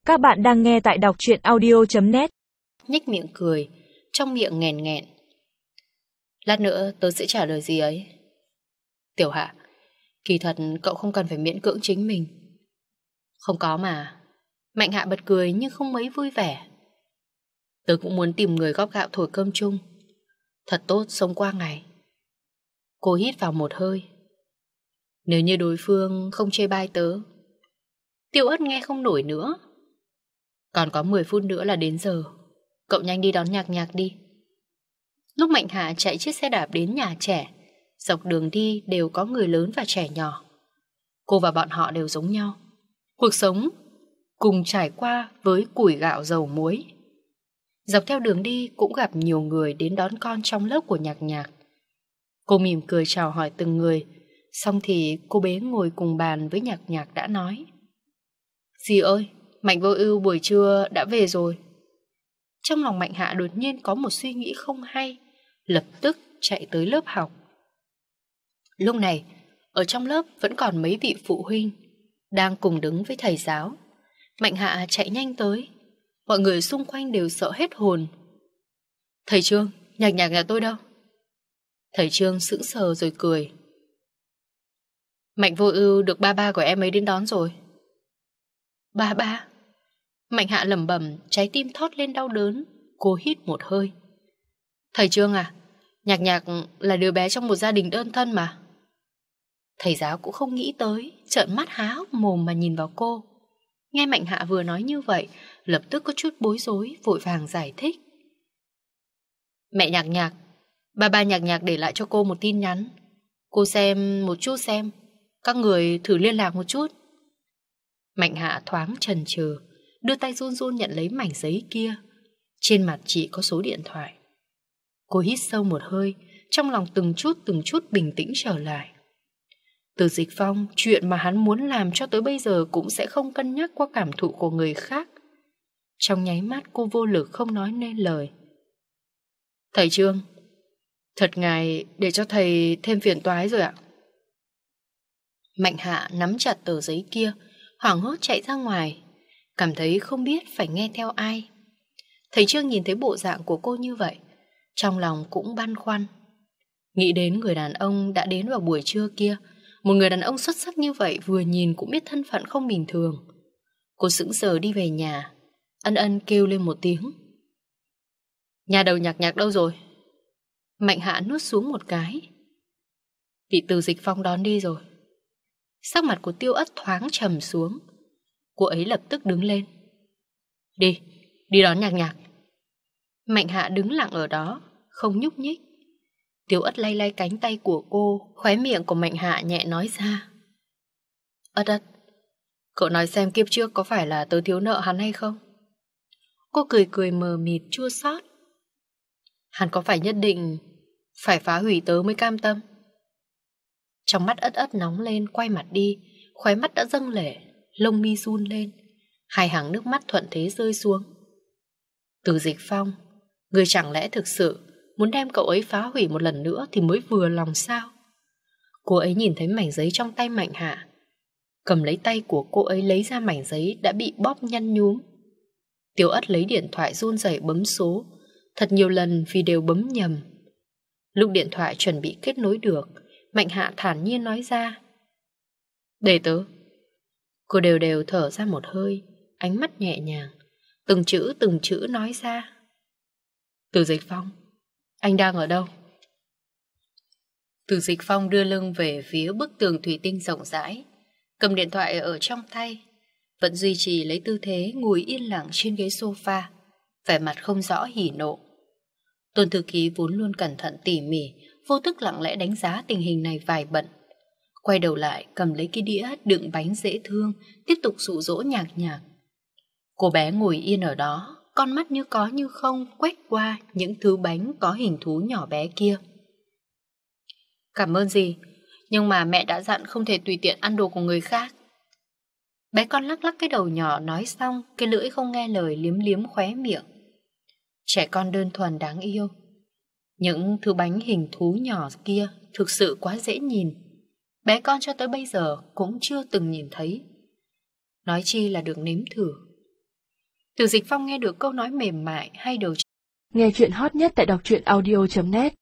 Các bạn đang nghe tại đọc truyện audio.net. Nhếch miệng cười, trong miệng nghẹn nghẹn. Lát nữa tớ sẽ trả lời gì ấy. Tiểu Hạ, kỳ thật cậu không cần phải miễn cưỡng chính mình. Không có mà. Mạnh Hạ bật cười nhưng không mấy vui vẻ. Tớ cũng muốn tìm người góp gạo thổi cơm chung. Thật tốt sống qua ngày. Cô hít vào một hơi. Nếu như đối phương không chê bai tớ. Tiêu Ất nghe không nổi nữa. Còn có 10 phút nữa là đến giờ. Cậu nhanh đi đón Nhạc Nhạc đi. Lúc Mạnh Hạ chạy chiếc xe đạp đến nhà trẻ, dọc đường đi đều có người lớn và trẻ nhỏ. Cô và bọn họ đều giống nhau. Cuộc sống cùng trải qua với củi gạo dầu muối. Dọc theo đường đi cũng gặp nhiều người đến đón con trong lớp của Nhạc Nhạc. Cô mỉm cười chào hỏi từng người. Xong thì cô bé ngồi cùng bàn với Nhạc Nhạc đã nói: Dì ơi, Mạnh Vô Ưu buổi trưa đã về rồi. Trong lòng Mạnh Hạ đột nhiên có một suy nghĩ không hay, lập tức chạy tới lớp học. Lúc này, ở trong lớp vẫn còn mấy vị phụ huynh đang cùng đứng với thầy giáo. Mạnh Hạ chạy nhanh tới. Mọi người xung quanh đều sợ hết hồn. Thầy Trương, Nhạc Nhạc nhà tôi đâu? Thầy Trương sững sờ rồi cười. Mạnh Vô Ưu được ba của em ấy đến đón rồi. Ba? Mạnh Hạ lẩm bẩm, trái tim thót lên đau đớn. Cô hít một hơi. Thầy Trương à, Nhạc Nhạc là đứa bé trong một gia đình đơn thân mà. Thầy giáo cũng không nghĩ tới, trợn mắt há hốc mồm mà nhìn vào cô. Nghe Mạnh Hạ vừa nói như vậy, lập tức có chút bối rối, vội vàng giải thích. Mẹ Nhạc Nhạc, ba Nhạc Nhạc để lại cho cô một tin nhắn. Cô xem một chút xem. Các người thử liên lạc một chút. Mạnh Hạ thoáng chần chừ, đưa tay run run nhận lấy mảnh giấy kia. Trên mặt chỉ có số điện thoại. Cô hít sâu một hơi, trong lòng từng chút bình tĩnh trở lại. Từ Dịch Phong, chuyện mà hắn muốn làm cho tới bây giờ cũng sẽ không cân nhắc qua cảm thụ của người khác. Trong nháy mắt cô vô lực không nói nên lời. Thầy Trương, thật ngài để cho thầy thêm phiền toái rồi ạ. Mạnh Hạ nắm chặt tờ giấy kia, hoảng hốt chạy ra ngoài, cảm thấy không biết phải nghe theo ai. Thầy Trương nhìn thấy bộ dạng của cô như vậy, trong lòng cũng băn khoăn. Nghĩ đến người đàn ông đã đến vào buổi trưa kia, một người đàn ông xuất sắc như vậy vừa nhìn cũng biết thân phận không bình thường. Cô sững sờ đi về nhà, ân ân kêu lên một tiếng. Nhà đầu Nhạc Nhạc đâu rồi? Mạnh Hạ nuốt xuống một cái. Bị Từ Dịch Phong đón đi rồi. Sắc mặt của Tiêu Ất thoáng trầm xuống. Cô ấy lập tức đứng lên. Đi đón Nhạc Nhạc. Mạnh Hạ đứng lặng ở đó, không nhúc nhích. Tiêu Ất lay lay cánh tay của cô, khóe miệng của Mạnh Hạ nhẹ nói ra. Ất, cậu nói xem kiếp trước có phải là tớ thiếu nợ hắn hay không? Cô cười mờ mịt chua xót. Hắn có phải nhất định phải phá hủy tớ mới cam tâm? Trong mắt Ất nóng lên, quay mặt đi, khóe mắt đã dâng lệ, lông mi run lên, hai hàng nước mắt thuận thế rơi xuống. Từ Dịch Phong, người chẳng lẽ thực sự muốn đem cậu ấy phá hủy một lần nữa thì mới vừa lòng sao? Cô ấy nhìn thấy mảnh giấy trong tay Mạnh Hạ, cầm lấy tay của cô ấy lấy ra mảnh giấy đã bị bóp nhăn nhúm. Tiêu Ất lấy điện thoại run rẩy bấm số, thật nhiều lần vì đều bấm nhầm. Lúc điện thoại chuẩn bị kết nối được, Mạnh Hạ thản nhiên nói ra. Để tớ. Cô đều thở ra một hơi, ánh mắt nhẹ nhàng, từng chữ nói ra. Từ Dịch Phong, anh đang ở đâu? Từ Dịch Phong đưa lưng về phía bức tường thủy tinh rộng rãi, cầm điện thoại ở trong tay, vẫn duy trì lấy tư thế ngồi yên lặng trên ghế sofa, vẻ mặt không rõ hỉ nộ. Tôn thư ký vốn luôn cẩn thận tỉ mỉ, vô thức lặng lẽ đánh giá tình hình này vài bận. Quay đầu lại cầm lấy cái đĩa đựng bánh dễ thương, tiếp tục dụ dỗ Nhạc Nhạc. Cô bé ngồi yên ở đó, con mắt như có như không quét qua những thứ bánh có hình thú nhỏ bé kia. Cảm ơn dì, nhưng mà mẹ đã dặn không thể tùy tiện ăn đồ của người khác. Bé con lắc lắc cái đầu nhỏ nói xong, cái lưỡi không nghe lời liếm liếm khóe miệng. Trẻ con đơn thuần đáng yêu. Những thứ bánh hình thú nhỏ kia thực sự quá dễ nhìn. Bé con cho tới bây giờ cũng chưa từng nhìn thấy, nói chi là được nếm thử. Từ Dịch Phong nghe được câu nói mềm mại hay đầu. Nghe chuyện hot nhất tại đọc truyện audio.net